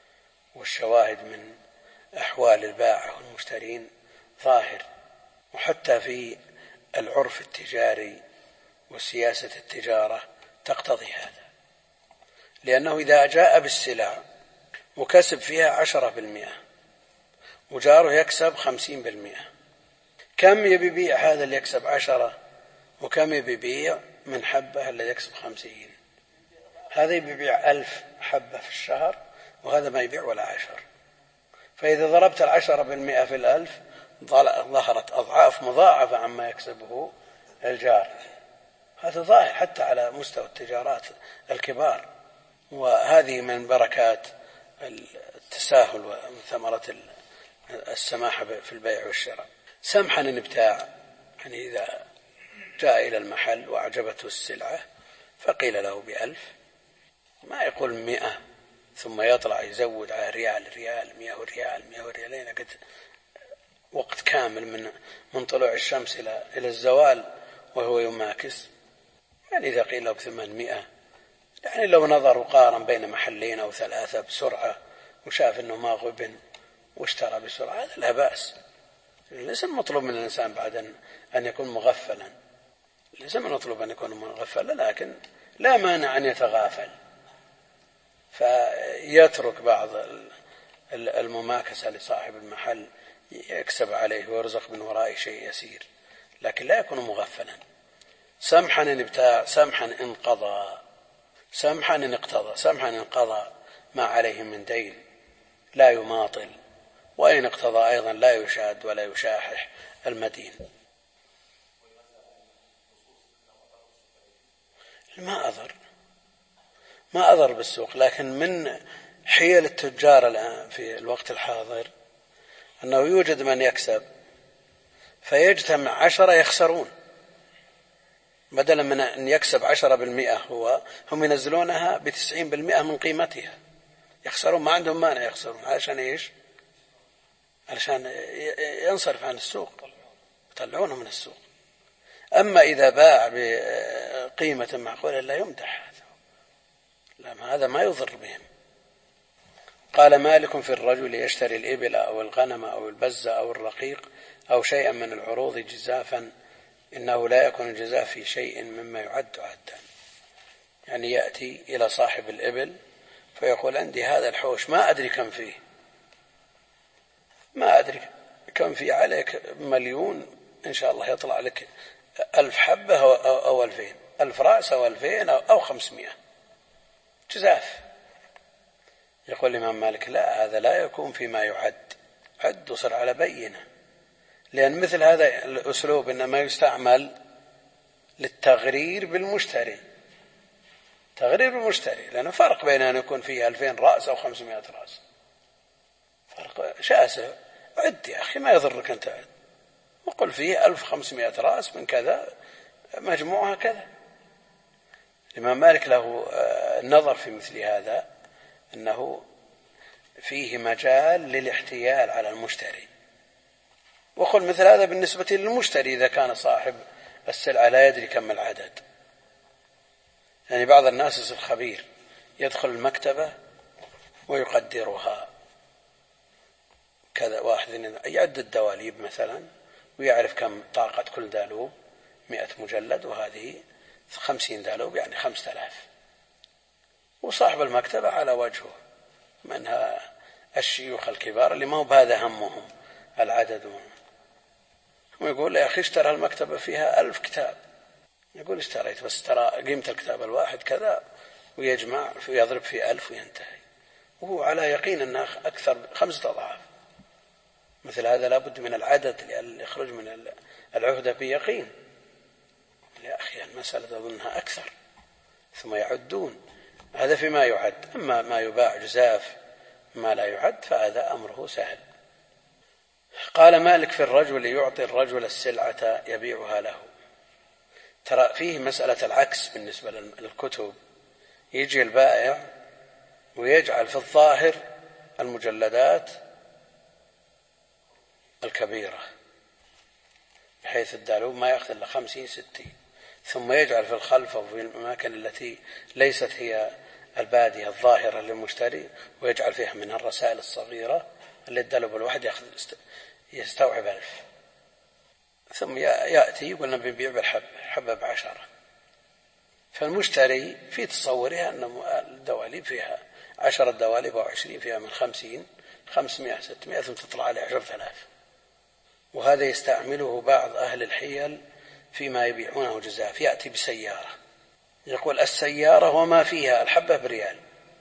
والشواهد من أحوال البائع والمشترين ظاهر. وحتى في العرف التجاري وسياسة التجارة تقتضي هذا، لأنه إذا جاء بالسلع وكسب فيها 10% وجاره يكسب 50%، كم يبيع هذا اللي يكسب 10 وكم يبيع من حبة الذي يكسب 50؟ هذا يبيع 1000 حبة في الشهر وهذا ما يبيع ولا 10. فإذا ضربت 10% في 1000 ظهرت أضعاف مضاعفة عما يكسبه الجار. هذا ظاهر حتى على مستوى التجارات الكبار. وهذه من بركات التساهل وثمرة السماحة في البيع والشراء. سمحا إن ابتاع، يعني إذا جاء إلى المحل وأعجبته السلعة فقيل له ب1000، ما يقول 100 ثم يطلع يزود على ريال 100 ريالين قد وقت كامل من طلوع الشمس إلى الزوال وهو يماكس. يعني إذا قيل له ب800، يعني لو نظر وقارن بين محلين أو 3 بسرعة وشاف أنه ما غبن واشترى بسرعة هذا لا بأس. ليس المطلوب من الإنسان بعد أن يكون مغفلا، ليس المطلوب أن يكون مغفلا، لكن لا مانع أن يتغافل فيترك بعض المماكسة لصاحب المحل يكسب عليه ويرزق من وراء شيء يسير، لكن لا يكون مغفلا. سمحا إن ابتاع، سمحا إن قضى، سمحا إن اقتضى. سمحا إن قضى ما عليه من دين لا يماطل، وإن اقتضى أيضا لا يشاد ولا يشاحح المدين. ما أضر بالسوق، لكن من حيل التجار الآن في الوقت الحاضر أنه يوجد من يكسب فيجتمع 10 يخسرون، بدلا من أن يكسب 10% هم ينزلونها ب90% من قيمتها، يخسرون، ما عندهم مانع يخسرون. علشان إيش؟ علشان ينصرف عن السوق، يطلعونه من السوق. أما إذا باع بقيمة معقولة لا يمدح هذا، لا، هذا ما يضر بهم. قال مالك في الرجل يشتري الإبل أو الغنم أو البز أو الرقيق أو شيئا من العروض جزافا إنه لا يكون الجزاف في شيء مما يعد عدا. يعني يأتي إلى صاحب الإبل فيقول عندي هذا الحوش ما أدري كم فيه، ما أدري كم فيه، عليك 1,000,000 إن شاء الله يطلع لك 1000 حبة أو 2000، 1000 رأس أو 2000 أو 500 جزاف. يقول الإمام مالك لا، هذا لا يكون فيما يعد، عد وصر على بينة، لأن مثل هذا الأسلوب إنما يستعمل للتغرير بالمشتري، تغرير بالمشتري، لأنه فرق بين أن يكون فيه 2000 رأس أو 500 رأس، فرق شاسع. عد يا أخي، ما يضرك أنت عد، وقل فيه 1500 رأس من كذا مجموعها كذا. الإمام مالك له النظر في مثل هذا، أنه فيه مجال للاحتيال على المشتري. وقل مثل هذا بالنسبة للمشتري إذا كان صاحب السلعة لا يدري كم العدد. يعني بعض الناس الخبير يدخل المكتبة ويقدرها كذا، واحد يعد الدواليب مثلا ويعرف كم طاقة كل دالوب، 100 مجلد، وهذه 50 دالوب يعني 5000. وصاحب المكتبة على وجهه منها الشيوخ الكبار اللي ما هو بهذا همهم العدد، ويقول يا أخي اشترى المكتبة فيها 1000 كتاب يقول اشتريت بس ترى قيمة الكتاب الواحد كذا، ويجمع ويضرب في 1000 وينتهي، وهو على يقين أنه أكثر 5 أضعاف. مثل هذا لابد من العدد لأن يخرج من العهدة بيقين. يا أخي المسألة أظنها أكثر، ثم يعدون. هذا فيما يعد. أما ما يباع جزاف ما لا يعد فهذا أمره سهل. قال مالك في الرجل يعطي الرجل السلعة يبيعها له. ترى فيه مسألة العكس بالنسبة للكتب. يجي البائع ويجعل في الظاهر المجلدات الكبيرة بحيث الدالوب ما يأخذ إلا 50-60، ثم يجعل في الخلف وفي الأماكن التي ليست هي البادية الظاهرة للمشتري ويجعل فيها من الرسائل الصغيرة اللي الدالوب الواحد يستوعب 1000. ثم يأتي يقول لنا بنبيع بالحبة ب10. فالمشتري في تصورها أن الدواليب فيها 10 دواليب أو 20 فيها من 50 500 600 ثم تطلع عليه 10,000. وهذا يستعمله بعض أهل الحيل فيما يبيعونه جزاف. يأتي بسيارة يقول السيارة وما فيها الحبة بريال.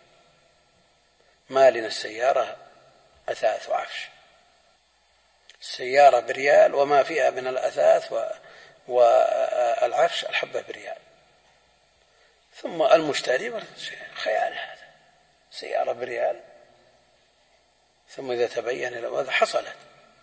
ما لنا السيارة أثاث وعفش، السيارة بريال وما فيها من الأثاث والعفش الحبة بريال. ثم المشتري خيال هذا سيارة بريال، ثم إذا تبين له هذا حصلت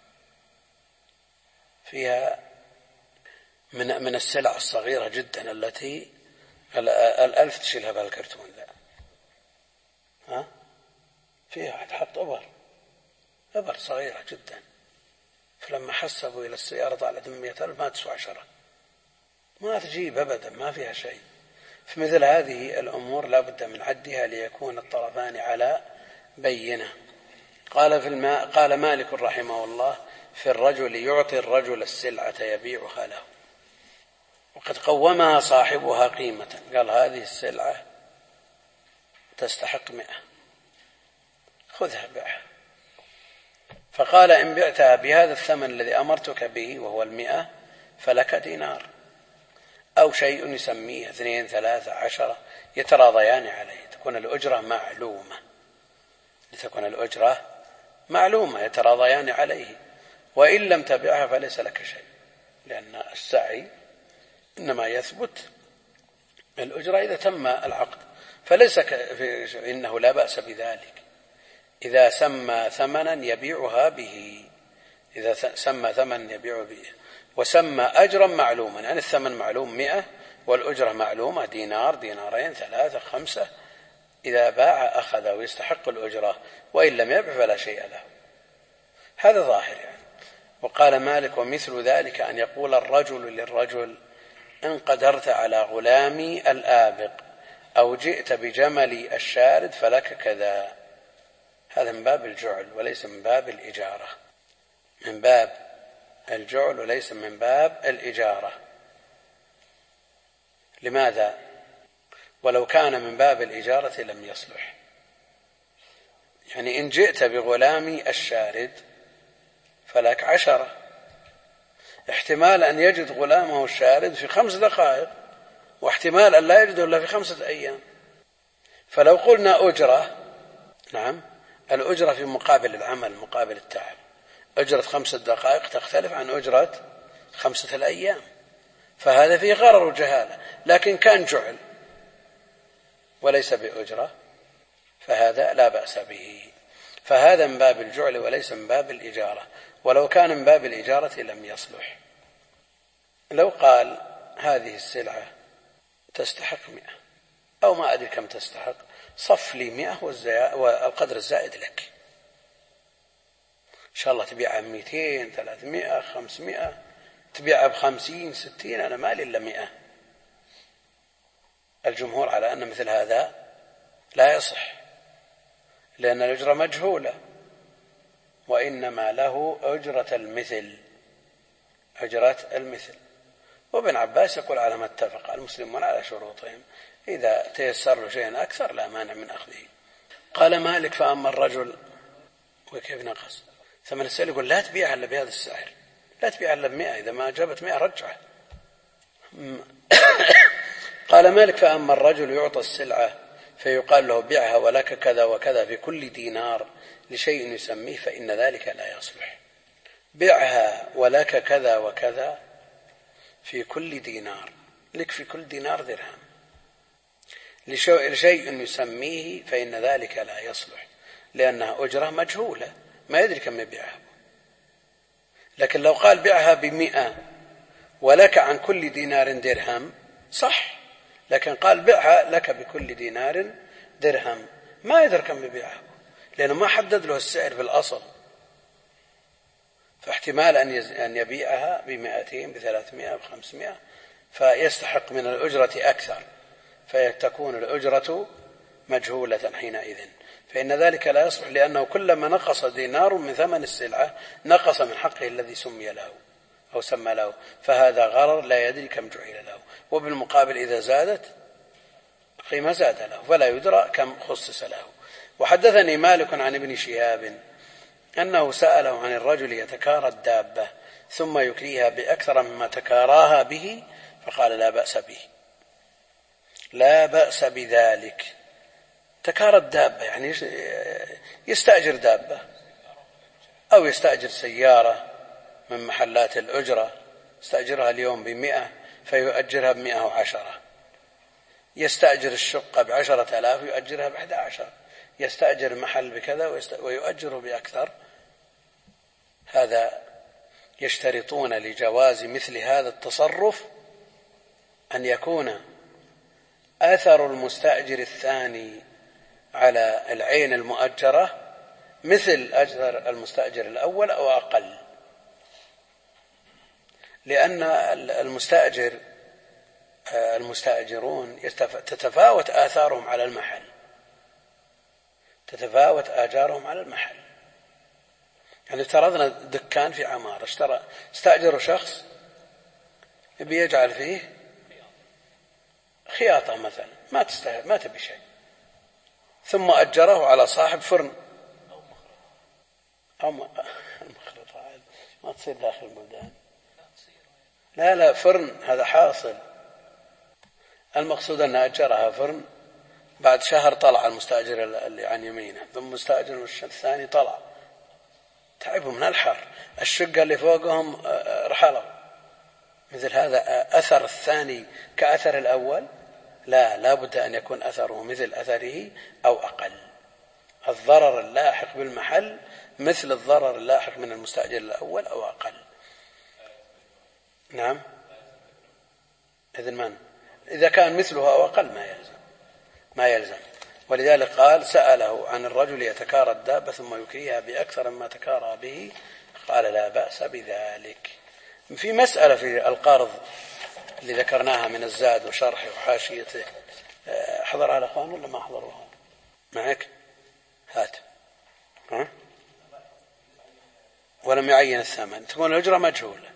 فيها من السلع الصغيرة جدا التي 1000 تشيلها بالكرتون. لا فيها تحط إبر صغيرة جدا، فلما حسبوا إلى السيارة طالت من 100,000 ما تسوى 10، ما تجيب أبدا، ما فيها شيء. في مثل هذه الأمور لا بد من عدها ليكون الطرفان على بينة. قال مالك رحمه الله في الرجل يعطي الرجل السلعة يبيعها له وقد قومها صاحبها قيمة. قال هذه السلعة تستحق 100، خذها بيعها. فقال إن بعتها بهذا الثمن الذي أمرتك به وهو 100 فلك دينار أو شيء يسميه 2 3 10 يتراضيان عليه. تكون الأجرة معلومة، لتكون الأجرة معلومة يتراضيان عليه. وإن لم تبعها فليس لك شيء، لأن السعي إنما يثبت الأجرة إذا تم العقد. فليس إنه لا بأس بذلك إذا سمى ثمنا يبيعها به، إذا سمى ثمنا يبيع به وسمى أجرا معلوما، يعني الثمن معلوم 100 والأجرة معلومة دينار 2 3 5، إذا باع أخذ ويستحق الأجرة، وإن لم يبع فلا شيء له. هذا ظاهر يعني. وقال مالك ومثل ذلك أن يقول الرجل للرجل إن قدرت على غلامي الآبق أو جئت بجملي الشارد فلك كذا. هذا من باب الجعل وليس من باب الإجارة، من باب الجعل وليس من باب الإجارة. لماذا؟ ولو كان من باب الإجارة لم يصلح. يعني إن جئت بغلامي الشارد فلك 10، احتمال أن يجد غلامه الشارد في 5 دقائق، واحتمال أن لا يجده إلا في 5 أيام. فلو قلنا أجرة، نعم الأجرة في مقابل العمل مقابل التعب، أجرة 5 دقائق تختلف عن أجرة 5 أيام، فهذا فيه غرر وجهالة. لكن كان جعل وليس بأجرة فهذا لا بأس به. فهذا من باب الجعل وليس من باب الإجارة، ولو كان من باب الإجارة لم يصلح. لو قال هذه السلعة تستحق 100 أو ما أدري كم تستحق، صف لي 100 والقدر الزائد لك، إن شاء الله تبيعها 200 300 500 تبيعها ب50 60 أنا مالي إلا 100. الجمهور على أن مثل هذا لا يصح، لأن الأجرة مجهولة، وإنما له أجرة المثل، أجرة المثل. وابن عباس يقول على ما اتفق المسلمون على شروطهم، إذا تيسر له شيء أكثر لا مانع من أخذه. قال مالك فأما الرجل وكيف نقص ثمن السلعة يقول لا تبيعها إلا بهذا السعر، لا تبيعها إلا ب100، إذا ما جابت 100 رجعه. قال مالك: فأما الرجل يعطى السلعة فيقال له بيعها ولك كذا وكذا في كل دينار لشيء يسميه فإن ذلك لا يصلح. بيعها ولك كذا وكذا في كل دينار، لك في كل دينار درهم لشيء يسميه فإن ذلك لا يصلح، لأنها أجرة مجهولة ما يدري كم يبيعها. لكن لو قال بيعها ب100 ولك عن كل دينار درهم صح، لكن قال بيعها لك بكل دينار درهم ما يدري كم يبيعها، لأنه ما حدد له السعر في الأصل، فاحتمال أن يبيعها ب200 ب300 ب500 فيستحق من الأجرة أكثر، فتكون الأجرة مجهولة حينئذ، فإن ذلك لا يصلح، لأنه كلما نقص دينار من ثمن السلعة نقص من حقه الذي سمي له أو سمى له، فهذا غرر لا يدري كم جعل له. وبالمقابل إذا زادت قيمة زاد له فلا يدرى كم خصص له. وحدثني مالك عن ابن شهاب أنه سأله عن الرجل يتكارى الدابة ثم يكريها بأكثر مما تكاراها به، فقال: لا بأس به، لا بأس بذلك. تكارى الدابة يعني يستأجر دابة أو يستأجر سيارة من محلات الأجرة، يستأجرها اليوم ب100 فيؤجرها ب110، يستأجر الشقة ب10,000 يؤجرها ب11، يستأجر محل بكذا ويؤجره بأكثر. هذا يشترطون لجواز مثل هذا التصرف أن يكون أثر المستأجر الثاني على العين المؤجرة مثل أجر المستأجر الأول أو أقل، لأن المستأجرون تتفاوت آثارهم على المحل، تتفاوت آجارهم على المحل. يعني افترضنا دكان في عمارة استأجر شخص بيجعل فيه خياطة مثلا ما تبي شيء، ثم أجره على صاحب فرن أو المخرطة ما تصير داخل البلدان، لا فرن هذا حاصل. المقصود أن أجرها فرن، بعد شهر طلع المستأجر اللي عن يمينه، ثم المستأجر الثاني طلع، تعبوا من الحر، الشقة اللي فوقهم رحلوا. مثل هذا أثر الثاني كأثر الأول؟ لا بد أن يكون أثره مثل أثره أو أقل. الضرر اللاحق بالمحل مثل الضرر اللاحق من المستأجر الأول أو أقل. نعم، إذا كان مثله أو أقل ما يلزم. ولذلك قال: سأله عن الرجل يتكارى الدابة ثم يكريها بأكثر مما تكارى به، قال: لا بأس بذلك. في مسألة في القرض اللي ذكرناها من الزاد وشرحه وحاشيته، حضرها الأخوان ولا ما حضروها؟ معك؟ هات. ولم يعين الثمن، تكون الأجرة مجهولة.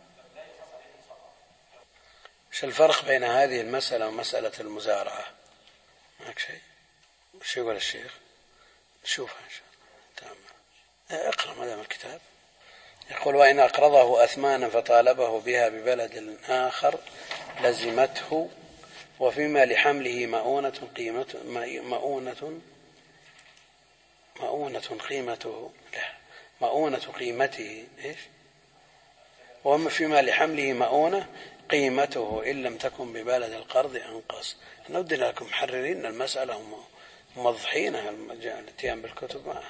ايش الفرق بين هذه المسألة ومسألة المزارعة؟ معك شيء؟ وش يقول الشيخ؟ شوفها إن شاء الله. تمام. اقرأ مدام الكتاب. يقول: وإن أقرضه أثمانا فطالبه بها ببلد آخر لزمته، وفيما لحمله مؤونة قيمته إيش؟ وما فيما لحمله مؤونة قيمته إن لم تكن ببلد القرض أنقص. نود لكم محررين المسألة وموضحينها، الاتيان بالكتب معها.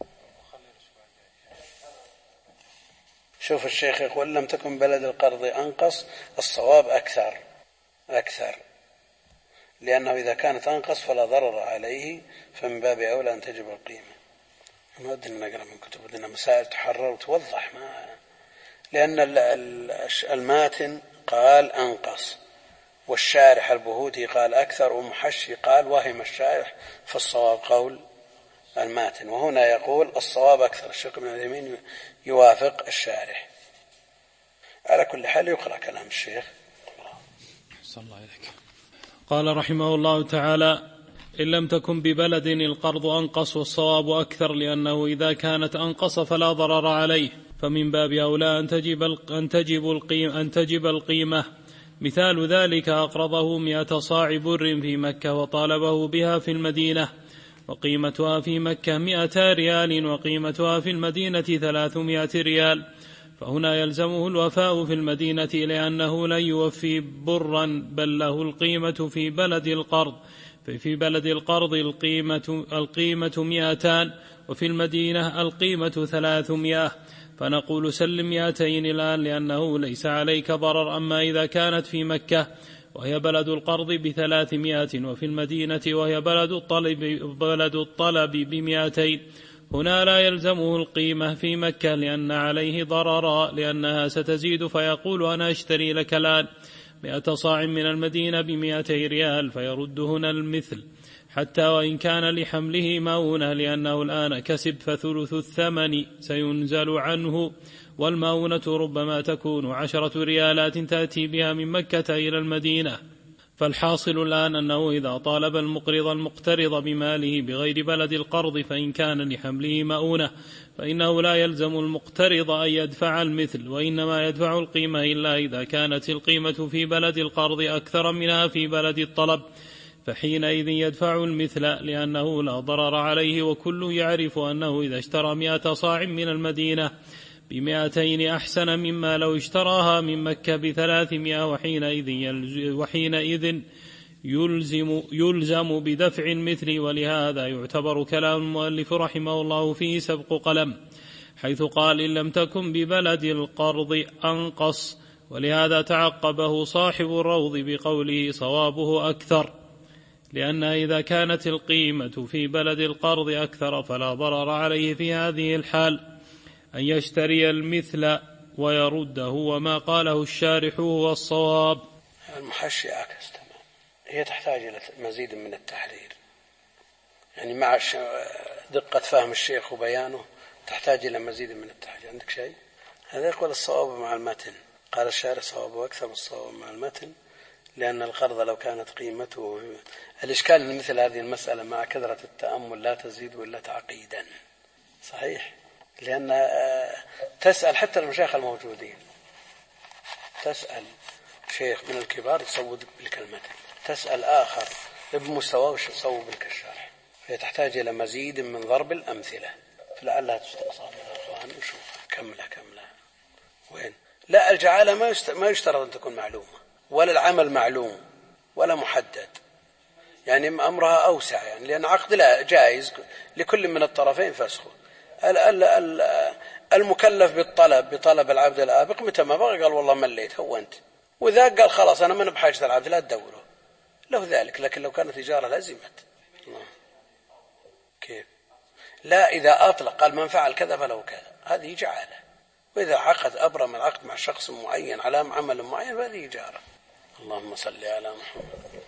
شوف الشيخ يقول: لم تكن بلد القرض أنقص، الصواب أكثر، لأنه إذا كانت أنقص فلا ضرر عليه، فمن باب أولى أن تجب القيمة. نود أن نقرأ من كتب لنا مسائل تحرر وتوضح، لأن الماتن قال أنقص، والشارح البهوتي قال أكثر، ومحشي قال وهم الشارح، فالصواب قول الماتن. وهنا يقول الصواب أكثر. الشيخ ابن عثيمين يوافق الشارح. على كل حال يقرأ كلام الشيخ. صلى الله عليك. قال رحمه الله تعالى: إن لم تكن ببلد القرض أنقص، والصواب أكثر، لأنه إذا كانت أنقص فلا ضرر عليه، فمن باب أولى أن تجب القيمة، مثال ذلك أقرضه 100 صاع بر في مكة وطالبه بها في المدينة، وقيمتها في مكة 200 ريال وقيمتها في المدينة 300 ريال، فهنا يلزمه الوفاء في المدينة لأنه لن يوفي برا بل له القيمة في بلد القرض، ففي بلد القرض القيمة 200 وفي المدينة القيمة 300، فنقول سلم 200 الآن لأنه ليس عليك ضرر. أما إذا كانت في مكة وهي بلد القرض ب300 وفي المدينة وهي بلد الطلب ب200 هنا لا يلزمه القيمة في مكة لأن عليه ضررا لأنها ستزيد، فيقول أنا أشتري لك الآن 100 صاع من المدينة ب200 ريال، فيرد هنا المثل حتى وإن كان لحمله مؤونة، لأنه الآن كسب فثلث الثمن سينزل عنه، والمؤونة ربما تكون 10 ريالات تأتي بها من مكة إلى المدينة. فالحاصل الآن أنه إذا طالب المقرض المقترض بماله بغير بلد القرض فإن كان لحمله مؤونة فإنه لا يلزم المقترض أن يدفع المثل، وإنما يدفع القيمة إلا إذا كانت القيمة في بلد القرض أكثر منها في بلد الطلب، فحينئذ يدفع المثل لأنه لا ضرر عليه، وكل يعرف أنه إذا اشترى 100 صاع من المدينة ب200 أحسن مما لو اشتراها من مكة ب300، وحينئذ يلزم بدفع المثل. ولهذا يعتبر كلام المؤلف رحمه الله فيه سبق قلم، حيث قال إن لم تكن ببلد القرض أنقص، ولهذا تعقبه صاحب الروض بقوله صوابه أكثر، لأن إذا كانت القيمة في بلد القرض أكثر فلا ضرر عليه في هذه الحال أن يشتري المثل ويرده، وما قاله الشارح هو الصواب. المحشي عكس تمام، هي تحتاج إلى مزيد من التحرير، يعني مع دقة فهم الشيخ وبيانه تحتاج إلى مزيد من التحرير. عندك شيء؟ هذا يقول الصواب مع المتن، قال الشارح صوابه أكثر الصواب مع المتن، لأن القرض لو كانت قيمته الإشكال من مثل هذه المسألة مع كثرة التأمل لا تزيد ولا تعقيدا. صحيح، لأن تسأل حتى المشايخ الموجودين، تسأل شيخ من الكبار يصوب بالكلمة، تسأل آخر بمستواه يصوب بالكشارح، فهي تحتاج إلى مزيد من ضرب الأمثلة، فلعلها تستقصى من الأخوان ونشوف كملها وين. لا، الجعالة ما يشترط أن تكون معلومة، ولا العمل معلوم ولا محدد، يعني أمرها أوسع، يعني لأن عقد لا جائز لكل من الطرفين فسخه. المكلف بطلب العبد الآبق متى ما بغى قال والله مليت هو أنت، وإذا قال خلاص أنا من بحاجة العبد لا تدوره له ذلك، لكن لو كانت تجارة لازمت. كيف؟ لا، إذا أطلق قال من فعل كذا فله كذا هذه جعالة، وإذا عقد أبرم العقد مع شخص معين على عمل معين فهذه جارة. اللهم صل على محمد.